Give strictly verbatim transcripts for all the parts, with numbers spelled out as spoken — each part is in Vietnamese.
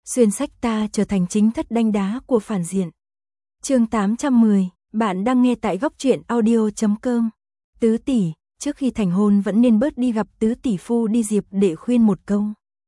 xuyên sách ta trở thành chính thất đanh đá của phản diện. Chương tám trăm mười, bạn đang nghe tại góc truyện audio chấm com. Tứ tỷ, trước khi thành hôn vẫn nên bớt đi gặp tứ tỷ phu đi, Diệp Đệ khuyên một câu.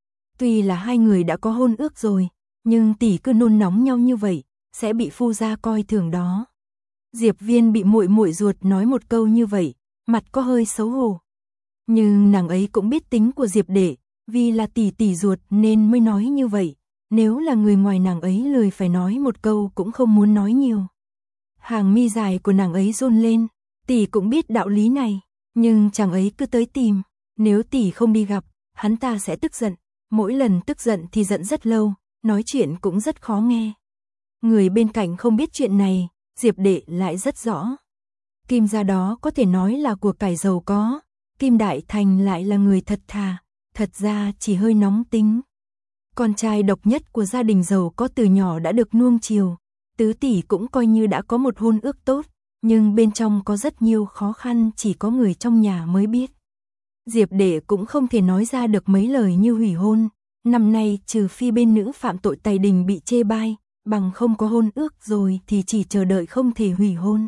Tuy là hai người đã có hôn ước rồi, nhưng tỷ cứ nôn nóng nhau như vậy, sẽ bị phu gia coi thường đó. Diệp Viên bị muội muội ruột nói một câu như vậy, mặt có hơi xấu hổ. Nhưng nàng ấy cũng biết tính của Diệp Đệ, vì là tỷ tỷ ruột nên mới nói như vậy. Nếu là người ngoài nàng ấy lười phải nói một câu cũng không muốn nói nhiều. Hàng mi dài của nàng ấy run lên, tỷ cũng biết đạo lý này, nhưng chàng ấy cứ tới tìm. Nếu tỷ không đi gặp, hắn ta sẽ tức giận. Mỗi lần tức giận thì giận rất lâu, nói chuyện cũng rất khó nghe. Người bên cạnh không biết chuyện này, Diệp Đệ lại rất rõ. Kim gia đó có thể nói là của cải giàu có, Kim Đại Thành lại là người thật thà, thật ra chỉ hơi nóng tính. Con trai độc nhất của gia đình giàu có từ nhỏ đã được nuông chiều, tứ tỷ cũng coi như đã có một hôn ước tốt, nhưng bên trong có rất nhiều khó khăn chỉ có người trong nhà mới biết. Diệp Đệ cũng không thể nói ra được mấy lời như hủy hôn, năm nay trừ phi bên nữ phạm tội tày đình bị chê bai, bằng không có hôn ước rồi thì chỉ chờ đợi không thể hủy hôn.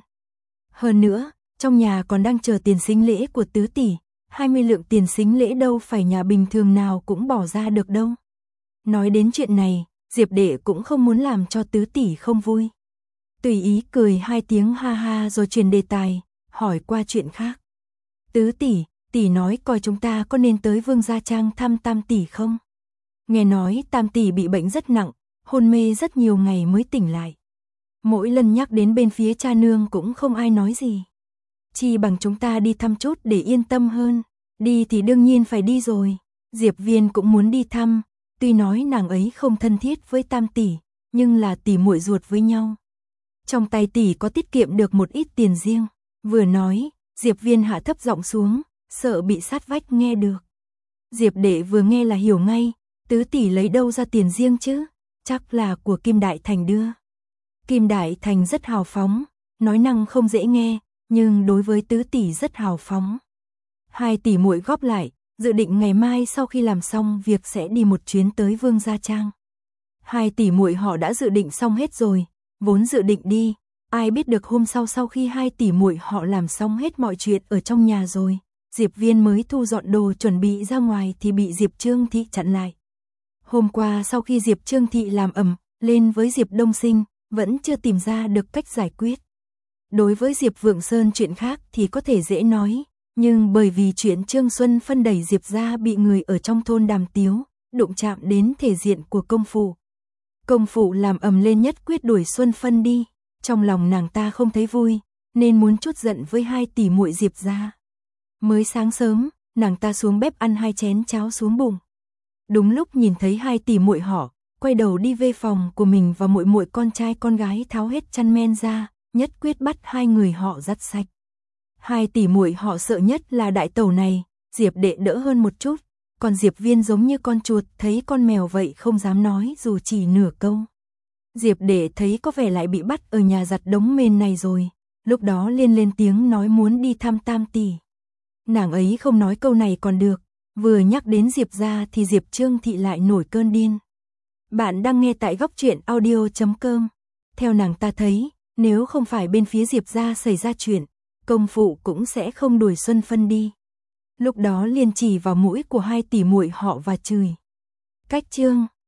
Hơn nữa, trong nhà còn đang chờ tiền sính lễ của tứ tỷ, hai mươi lượng tiền sính lễ đâu phải nhà bình thường nào cũng bỏ ra được đâu. Nói đến chuyện này, Diệp Đệ cũng không muốn làm cho tứ tỷ không vui. Tùy ý cười hai tiếng ha ha rồi chuyển đề tài, hỏi qua chuyện khác. Tứ tỷ, tỷ nói coi chúng ta có nên tới Vương Gia Trang thăm Tam tỷ không? Nghe nói Tam tỷ bị bệnh rất nặng, hôn mê rất nhiều ngày mới tỉnh lại. Mỗi lần nhắc đến bên phía cha nương cũng không ai nói gì. Chi bằng chúng ta đi thăm chút để yên tâm hơn. Đi thì đương nhiên phải đi rồi. Diệp Viên cũng muốn đi thăm, tuy nói nàng ấy không thân thiết với Tam tỷ, nhưng là tỷ muội ruột với nhau. Trong tay tỷ có tiết kiệm được một ít tiền riêng. Vừa nói, Diệp Viên hạ thấp giọng xuống, sợ bị sát vách nghe được. Diệp Đệ vừa nghe là hiểu ngay, tứ tỷ lấy đâu ra tiền riêng chứ? Chắc là của Kim Đại Thành đưa. Kim Đại Thành rất hào phóng, nói năng không dễ nghe, nhưng đối với tứ tỷ rất hào phóng. Hai tỷ muội góp lại, dự định ngày mai sau khi làm xong việc sẽ đi một chuyến tới Vương Gia Trang. Hai tỷ muội họ đã dự định xong hết rồi, vốn dự định đi, ai biết được hôm sau sau khi hai tỷ muội họ làm xong hết mọi chuyện ở trong nhà rồi, Diệp Viên mới thu dọn đồ chuẩn bị ra ngoài thì bị Diệp Trương Thị chặn lại. Hôm qua sau khi Diệp Trương Thị làm ầm lên với Diệp Đông Sinh, vẫn chưa tìm ra được cách giải quyết. Đối với Diệp Vượng Sơn chuyện khác thì có thể dễ nói, nhưng bởi vì chuyện Trương Xuân phân đẩy Diệp gia bị người ở trong thôn đàm tiếu, đụng chạm đến thể diện của công phụ. Công phụ làm ầm lên nhất quyết đuổi Xuân Phân đi, trong lòng nàng ta không thấy vui, nên muốn chút giận với hai tỷ muội Diệp gia. Mới sáng sớm, nàng ta xuống bếp ăn hai chén cháo xuống bụng. Đúng lúc nhìn thấy hai tỷ muội họ, quay đầu đi về phòng của mình và muội muội con trai con gái tháo hết chăn men ra, nhất quyết bắt hai người họ giặt sạch. Hai tỷ muội họ sợ nhất là đại tẩu này, Diệp Đệ đỡ hơn một chút, còn Diệp Viên giống như con chuột thấy con mèo vậy không dám nói dù chỉ nửa câu. Diệp Đệ thấy có vẻ lại bị bắt ở nhà giặt đống mền này rồi, lúc đó liền lên tiếng nói muốn đi thăm Tam tỷ. Nàng ấy không nói câu này còn được, vừa nhắc đến Diệp gia thì Diệp Trương Thị lại nổi cơn điên. Bạn đang nghe tại góc truyện audio chấm com. Theo nàng ta thấy, nếu không phải bên phía Diệp gia xảy ra chuyện, công phụ cũng sẽ không đuổi Xuân Phân đi. Lúc đó liền chỉ vào mũi của hai tỷ muội họ và chửi. Cách chương